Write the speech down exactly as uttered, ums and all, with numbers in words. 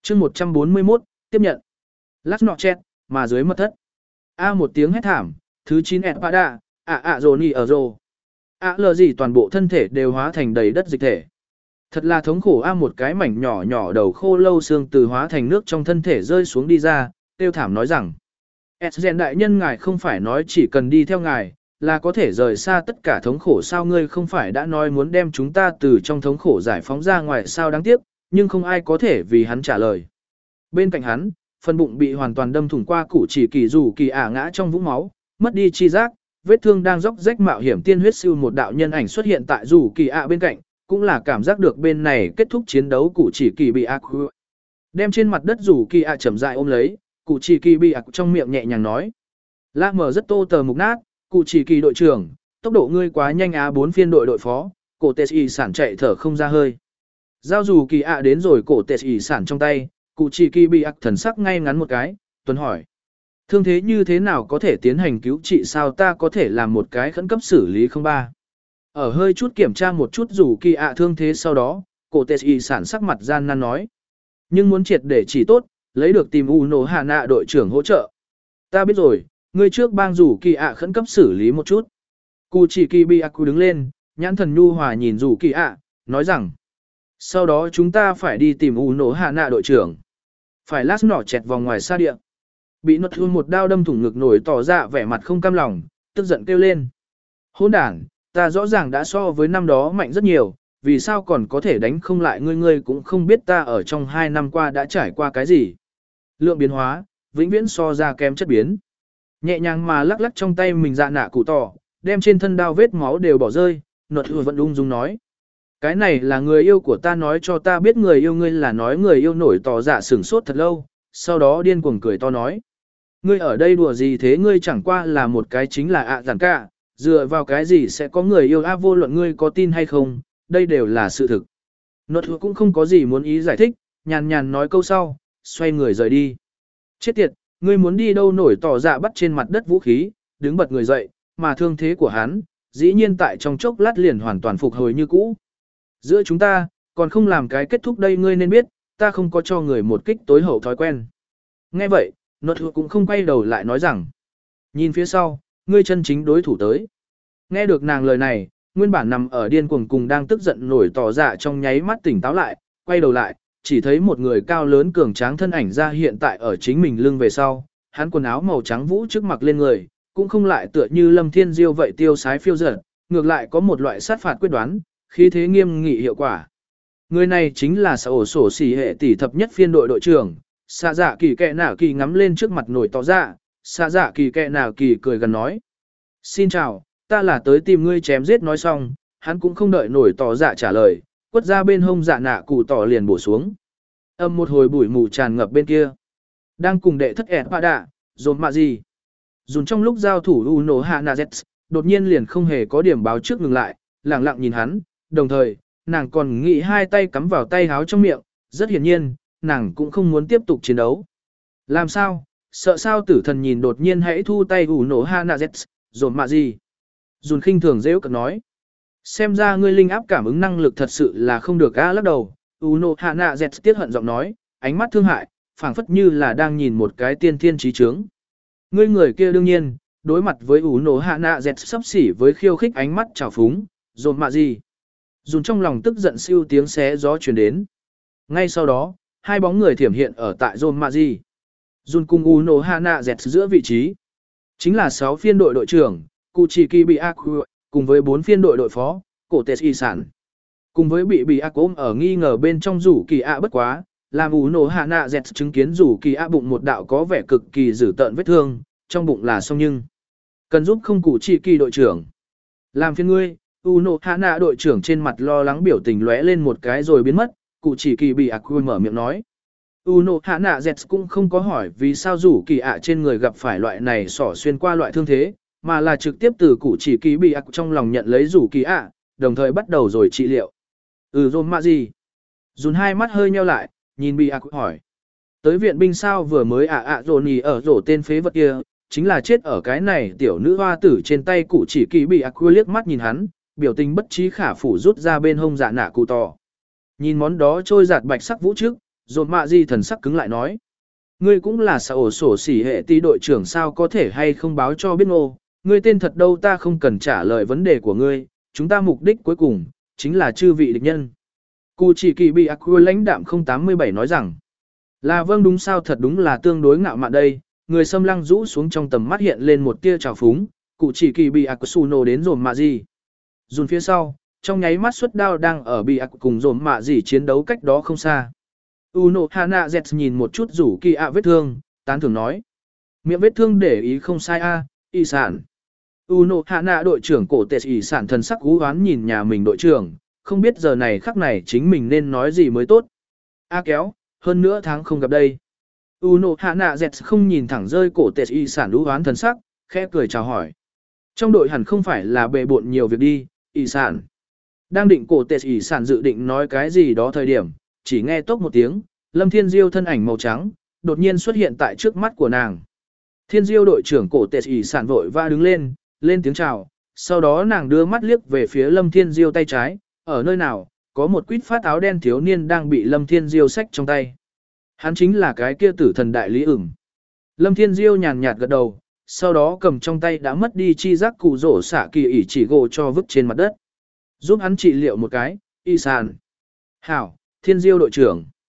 chương một trăm bốn mươi mốt, tiếp nhận. Last nọ chết, mà dưới mật thất. A một tiếng hét thảm, thứ chín Espada, ạ ạ rồ nì ở rồ. ạ lờ gì toàn bộ thân thể đều hóa thành đầy đất dịch thể. Thật là thống khổ. A một cái mảnh nhỏ nhỏ đầu khô lâu xương từ hóa thành nước trong thân thể rơi xuống đi ra, tiêu thảm nói rằng. Esgen đại nhân ngài không phải nói chỉ cần đi theo ngài, là có thể rời xa tất cả thống khổ sao, ngươi không phải đã nói muốn đem chúng ta từ trong thống khổ giải phóng ra ngoài sao, đáng tiếc, nhưng không ai có thể vì hắn trả lời. Bên cạnh hắn, phần bụng bị hoàn toàn đâm thủng qua củ chỉ kỳ dù kỳ ả ngã trong vũng máu, mất đi chi giác, vết thương đang róc rách mạo hiểm tiên huyết siêu một đạo nhân ảnh xuất hiện tại dù kỳ ả bên cạnh, cũng là cảm giác được bên này kết thúc chiến đấu củ chỉ kỳ bị ạc đem trên mặt đất dù kỳ ả chậm rãi ôm lấy, củ chỉ kỳ bị ạc trong miệng nhẹ nhàng nói. La mở rất tô tờ mục nát, cụ chỉ kỳ đội trưởng, tốc độ ngươi quá nhanh á. Bốn phiên đội đội phó, cổ tệ y sản chạy thở không ra hơi. Giao dù kỳ ạ đến rồi cổ tệ y sản trong tay, cụ chỉ kỳ bị ạc thần sắc ngay ngắn một cái, tuần hỏi. Thương thế như thế nào có thể tiến hành cứu trị sao, ta có thể làm một cái khẩn cấp xử lý không ba. Ở hơi chút kiểm tra một chút dù kỳ ạ thương thế sau đó, cổ tệ y sản sắc mặt gian nan nói. Nhưng muốn triệt để chỉ tốt, lấy được tìm U Nổ Hạ Nạ đội trưởng hỗ trợ. Ta biết rồi. Ngươi trước bang rủ kỳ ạ khẩn cấp xử lý một chút. Cụ chỉ kỳ bị ạc đứng lên, nhãn thần nhu hòa nhìn rủ kỳ ạ, nói rằng. Sau đó chúng ta phải đi tìm U Nổ Hạ Nạ đội trưởng. Phải lát nỏ chẹt vòng ngoài xa địa. Bị nốt thương một đao đâm thủng ngực nổi tỏ ra vẻ mặt không cam lòng, tức giận kêu lên. Hỗn đản, ta rõ ràng đã so với năm đó mạnh rất nhiều, vì sao còn có thể đánh không lại ngươi, ngươi cũng không biết ta ở trong hai năm qua đã trải qua cái gì. Lượng biến hóa, vĩnh viễn so ra kém chất biến. Nhẹ nhàng mà lắc lắc trong tay mình dạ nạ cụ tỏ, đem trên thân đao vết máu đều bỏ rơi, nột hùa vẫn ung dung nói. Cái này là người yêu của ta nói cho ta biết người yêu ngươi là nói người yêu nổi tỏ dạ sửng sốt thật lâu, sau đó điên cuồng cười to nói. Ngươi ở đây đùa gì thế, ngươi chẳng qua là một cái chính là ạ giản cả, dựa vào cái gì sẽ có người yêu a, vô luận ngươi có tin hay không, đây đều là sự thực. Nột hùa cũng không có gì muốn ý giải thích, nhàn nhàn nói câu sau, xoay người rời đi. Chết tiệt! Ngươi muốn đi đâu, nổi tỏ dạ bắt trên mặt đất vũ khí, đứng bật người dậy, mà thương thế của hắn, dĩ nhiên tại trong chốc lát liền hoàn toàn phục hồi như cũ. Giữa chúng ta, còn không làm cái kết thúc đây, ngươi nên biết, ta không có cho người một kích tối hậu thói quen. Nghe vậy, nột hụt cũng không quay đầu lại nói rằng, nhìn phía sau, ngươi chân chính đối thủ tới. Nghe được nàng lời này, nguyên bản nằm ở điên cuồng cùng đang tức giận nổi tỏ dạ trong nháy mắt tỉnh táo lại, quay đầu lại, chỉ thấy một người cao lớn cường tráng thân ảnh ra hiện tại ở chính mình lưng về sau, hắn quần áo màu trắng vũ trước mặc lên người, cũng không lại tựa như Lâm Thiên Diêu vậy tiêu sái phiêu dật, ngược lại có một loại sát phạt quyết đoán, khí thế nghiêm nghị hiệu quả. Người này chính là xã ổ sổ xỉ hệ tỷ thập nhất phiên đội đội trưởng, xạ dạ kỳ kẹ nào kỳ ngắm lên trước mặt nổi tỏ dạ, xạ dạ kỳ kẹ nào kỳ cười gần nói. Xin chào, ta là tới tìm ngươi chém giết. Nói xong, hắn cũng không đợi nổi tỏ dạ trả lời. Quất ra bên hông dạ nạ cụ tỏ liền bổ xuống. Âm một hồi bụi mù tràn ngập bên kia. Đang cùng đệ thất ẹt bạ đạ, dồn mạ gì. Dùn trong lúc giao thủ U Nổ Hạ Nạ Z, đột nhiên liền không hề có điểm báo trước ngừng lại, lặng lặng nhìn hắn, đồng thời, nàng còn nghĩ hai tay cắm vào tay háo trong miệng, rất hiển nhiên, nàng cũng không muốn tiếp tục chiến đấu. Làm sao, sợ sao tử thần nhìn đột nhiên hãy thu tay U Nổ Hạ Nạ Z, dồn mạ gì. Dùn khinh thường dễ cận nói. Xem ra ngươi linh áp cảm ứng năng lực thật sự là không được a, lắc đầu. Uno Hana Z tiết hận giọng nói, ánh mắt thương hại, phảng phất như là đang nhìn một cái tiên thiên trí trướng. Ngươi người kia đương nhiên, đối mặt với Uno Hana Z sắp xỉ với khiêu khích ánh mắt trào phúng, dồn mạ gì. Dùn trong lòng tức giận siêu tiếng xé gió truyền đến. Ngay sau đó, hai bóng người thiểm hiện ở tại dồn mạ gì. Dùn cùng Uno Hana Z giữa vị trí. Chính là sáu phiên đội đội trưởng, Kuchiki Biaku, cùng với bốn phiên đội đội phó, cổ tệ y sản. Cùng với bị bị ác ôm ở nghi ngờ bên trong rủ kỳ ạ bất quá, làm ủ nổ hạ nạ dẹt chứng kiến rủ kỳ ạ bụng một đạo có vẻ cực kỳ dữ tợn vết thương, trong bụng là xong nhưng. Cần giúp không cụ chi kỳ đội trưởng. Làm phiên ngươi, ủ nổ hạ nạ đội trưởng trên mặt lo lắng biểu tình lóe lên một cái rồi biến mất, cụ chỉ kỳ bị ác mở miệng nói. Uno hạ nạ dẹt cũng không có hỏi vì sao rủ kỳ ạ trên người gặp phải loại này xỏ xuyên qua loại thương thế, mà là trực tiếp từ cụ chỉ kỳ bị ác trong lòng nhận lấy rủ kỳ ạ, đồng thời bắt đầu rồi trị liệu. Ừ rồi mà gì? Dùn hai mắt hơi nheo lại, nhìn bị ác hỏi. Tới viện binh sao vừa mới ạ ạ rồi nhì ở rổ tên phế vật kia, chính là chết ở cái này tiểu nữ hoa tử trên tay cụ chỉ kỳ bị ác liếc mắt nhìn hắn, biểu tình bất trí khả phủ rút ra bên hông dạ nạ cụ tỏ. Nhìn món đó trôi giạt bạch sắc vũ trước, Dồn mạ gì thần sắc cứng lại nói. Ngươi cũng là xã ổ sổ xỉ hệ tí đội trưởng sao có thể hay không báo cho biết ngô, ngươi tên thật đâu ta không cần trả lời vấn đề của ngươi, chúng ta mục đích cuối cùng, chính là chư vị địch nhân. Cụ chỉ kỳ bị ác lãnh đạm không tám mươi bảy nói rằng, là vâng đúng sao thật đúng là tương đối ngạo mạn đây, người xâm lăng rũ xuống trong tầm mắt hiện lên một tia trào phúng, cụ chỉ kỳ bị ác xù nổ đến dồn mạ gì. Dùn phía sau, trong nháy mắt xuất đao đang ở bị ác cùng dồn mạ gì chiến đấu cách đó không xa. Uno Hana Z nhìn một chút rủ kỳ ạ vết thương, tán thưởng nói. Miệng vết thương để ý không sai a, y sản. Uno Hana đội trưởng cổ tệ y sản thần sắc ú oán nhìn nhà mình đội trưởng, không biết giờ này khắc này chính mình nên nói gì mới tốt. A kéo, hơn nữa tháng không gặp đây. Uno Hana Z không nhìn thẳng rơi cổ tệ y sản ú oán thần sắc, khẽ cười chào hỏi. Trong đội hẳn không phải là bề bộn nhiều việc đi, y sản. Đang định cổ tệ y sản dự định nói cái gì đó thời điểm, chỉ nghe tốc một tiếng, Lâm Thiên Diêu thân ảnh màu trắng, đột nhiên xuất hiện tại trước mắt của nàng. Thiên Diêu đội trưởng cổ tệ ỉ sản vội va đứng lên, lên tiếng chào, sau đó nàng đưa mắt liếc về phía Lâm Thiên Diêu tay trái, ở nơi nào, có một quýt phát áo đen thiếu niên đang bị Lâm Thiên Diêu xách trong tay. Hắn chính là cái kia tử thần đại lý ửng. Lâm Thiên Diêu nhàn nhạt gật đầu, sau đó cầm trong tay đã mất đi chi giác cụ rổ xạ kỳ ỉ chỉ gỗ cho vứt trên mặt đất. Giúp hắn trị liệu một cái, y sản. Hảo, Thiên Diêu đội trưởng.